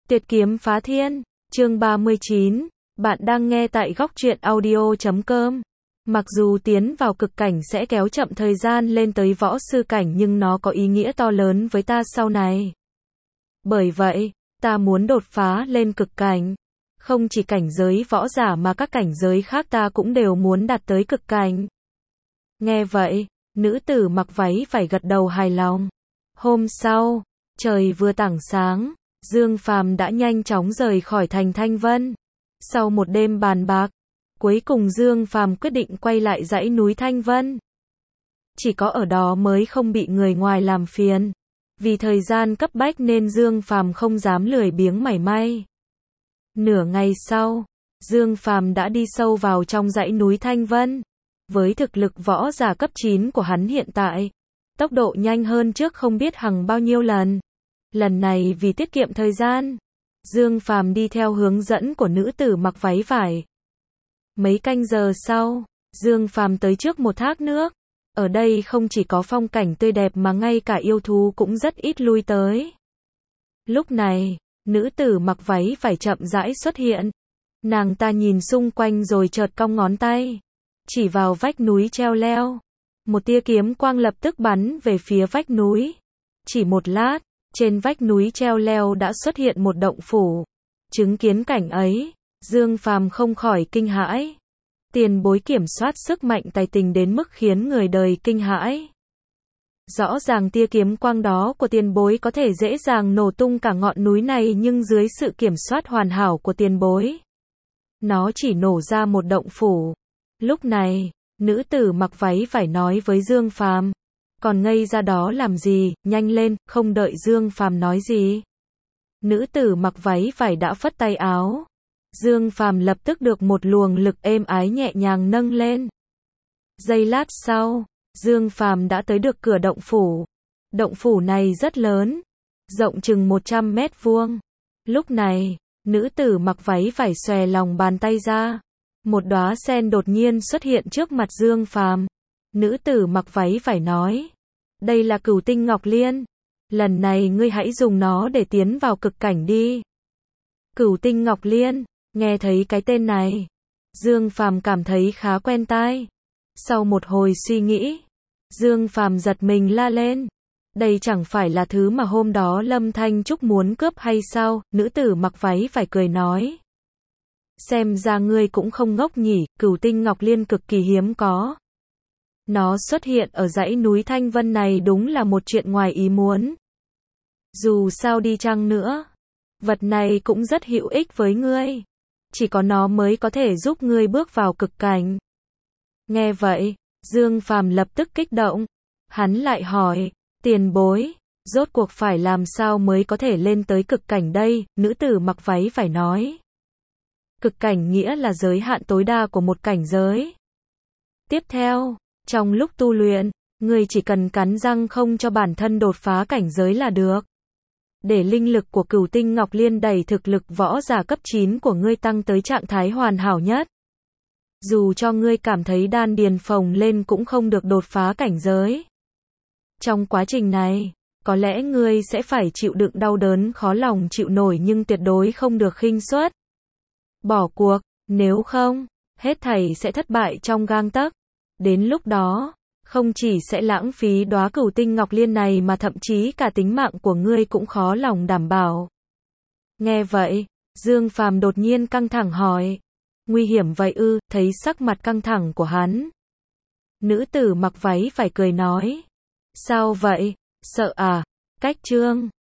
Tuyệt kiếm phá thiên, chương 39, bạn đang nghe tại góc truyện audio.com. Mặc dù tiến vào cực cảnh sẽ kéo chậm thời gian lên tới võ sư cảnh nhưng nó có ý nghĩa to lớn với ta sau này. Bởi vậy, ta muốn đột phá lên cực cảnh. Không chỉ cảnh giới võ giả mà các cảnh giới khác ta cũng đều muốn đạt tới cực cảnh. Nghe vậy, nữ tử mặc váy phải gật đầu hài lòng. Hôm sau, trời vừa tảng sáng, Dương Phàm đã nhanh chóng rời khỏi thành Thanh Vân. Sau một đêm bàn bạc, cuối cùng Dương Phàm quyết định quay lại dãy núi Thanh Vân. Chỉ có ở đó mới không bị người ngoài làm phiền. Vì thời gian cấp bách nên Dương Phàm không dám lười biếng mảy may. Nửa ngày sau, Dương Phàm đã đi sâu vào trong dãy núi Thanh Vân. Với thực lực võ giả cấp 9 của hắn hiện tại, tốc độ nhanh hơn trước không biết hằng bao nhiêu lần. Lần này vì tiết kiệm thời gian, Dương Phàm đi theo hướng dẫn của nữ tử mặc váy vải. Mấy canh giờ sau, Dương Phàm tới trước một thác nước. Ở đây không chỉ có phong cảnh tươi đẹp mà ngay cả yêu thú cũng rất ít lui tới. Lúc này, nữ tử mặc váy vải chậm rãi xuất hiện. Nàng ta nhìn xung quanh rồi chợt cong ngón tay, chỉ vào vách núi treo leo. Một tia kiếm quang lập tức bắn về phía vách núi. Chỉ một lát, trên vách núi treo leo đã xuất hiện một động phủ. Chứng kiến cảnh ấy, Dương Phàm không khỏi kinh hãi. Tiền bối kiểm soát sức mạnh tài tình đến mức khiến người đời kinh hãi. Rõ ràng tia kiếm quang đó của tiền bối có thể dễ dàng nổ tung cả ngọn núi này nhưng dưới sự kiểm soát hoàn hảo của tiền bối, nó chỉ nổ ra một động phủ. Lúc này, nữ tử mặc váy phải nói với Dương Phàm, còn ngây ra đó làm gì, nhanh lên. Không đợi Dương Phàm nói gì, nữ tử mặc váy vải đã phất tay áo. Dương Phàm lập tức được một luồng lực êm ái nhẹ nhàng nâng lên. Giây lát sau, Dương Phàm đã tới được cửa động phủ. Động phủ này rất lớn, rộng chừng 100 mét vuông. Lúc này, nữ tử mặc váy vải xòe lòng bàn tay ra. Một đóa sen đột nhiên xuất hiện trước mặt Dương Phàm. Nữ tử mặc váy vải nói, đây là Cửu Tinh Ngọc Liên. Lần này ngươi hãy dùng nó để tiến vào cực cảnh đi. Cửu Tinh Ngọc Liên, nghe thấy cái tên này, Dương Phàm cảm thấy khá quen tai. Sau một hồi suy nghĩ, Dương Phàm giật mình la lên. Đây chẳng phải là thứ mà hôm đó Lâm Thanh Trúc muốn cướp hay sao? Nữ tử mặc váy phải cười nói, xem ra ngươi cũng không ngốc nhỉ. Cửu Tinh Ngọc Liên cực kỳ hiếm có. Nó xuất hiện ở dãy núi Thanh Vân này đúng là một chuyện ngoài ý muốn. Dù sao đi chăng nữa, vật này cũng rất hữu ích với ngươi. Chỉ có nó mới có thể giúp ngươi bước vào cực cảnh. Nghe vậy, Dương Phàm lập tức kích động. Hắn lại hỏi, tiền bối, rốt cuộc phải làm sao mới có thể lên tới cực cảnh đây? Nữ tử mặc váy phải nói, cực cảnh nghĩa là giới hạn tối đa của một cảnh giới. Tiếp theo, trong lúc tu luyện, ngươi chỉ cần cắn răng không cho bản thân đột phá cảnh giới là được. Để linh lực của Cửu Tinh Ngọc Liên đẩy thực lực võ giả cấp 9 của ngươi tăng tới trạng thái hoàn hảo nhất. Dù cho ngươi cảm thấy đan điền phồng lên cũng không được đột phá cảnh giới. Trong quá trình này, có lẽ ngươi sẽ phải chịu đựng đau đớn khó lòng chịu nổi nhưng tuyệt đối không được khinh suất. Bỏ cuộc, nếu không, hết thảy sẽ thất bại trong gang tấc. Đến lúc đó, không chỉ sẽ lãng phí đóa Cửu Tinh Ngọc Liên này mà thậm chí cả tính mạng của ngươi cũng khó lòng đảm bảo. Nghe vậy, Dương Phàm đột nhiên căng thẳng hỏi, nguy hiểm vậy ư? Thấy sắc mặt căng thẳng của hắn, nữ tử mặc váy phải cười nói, sao vậy, sợ à? Cách chương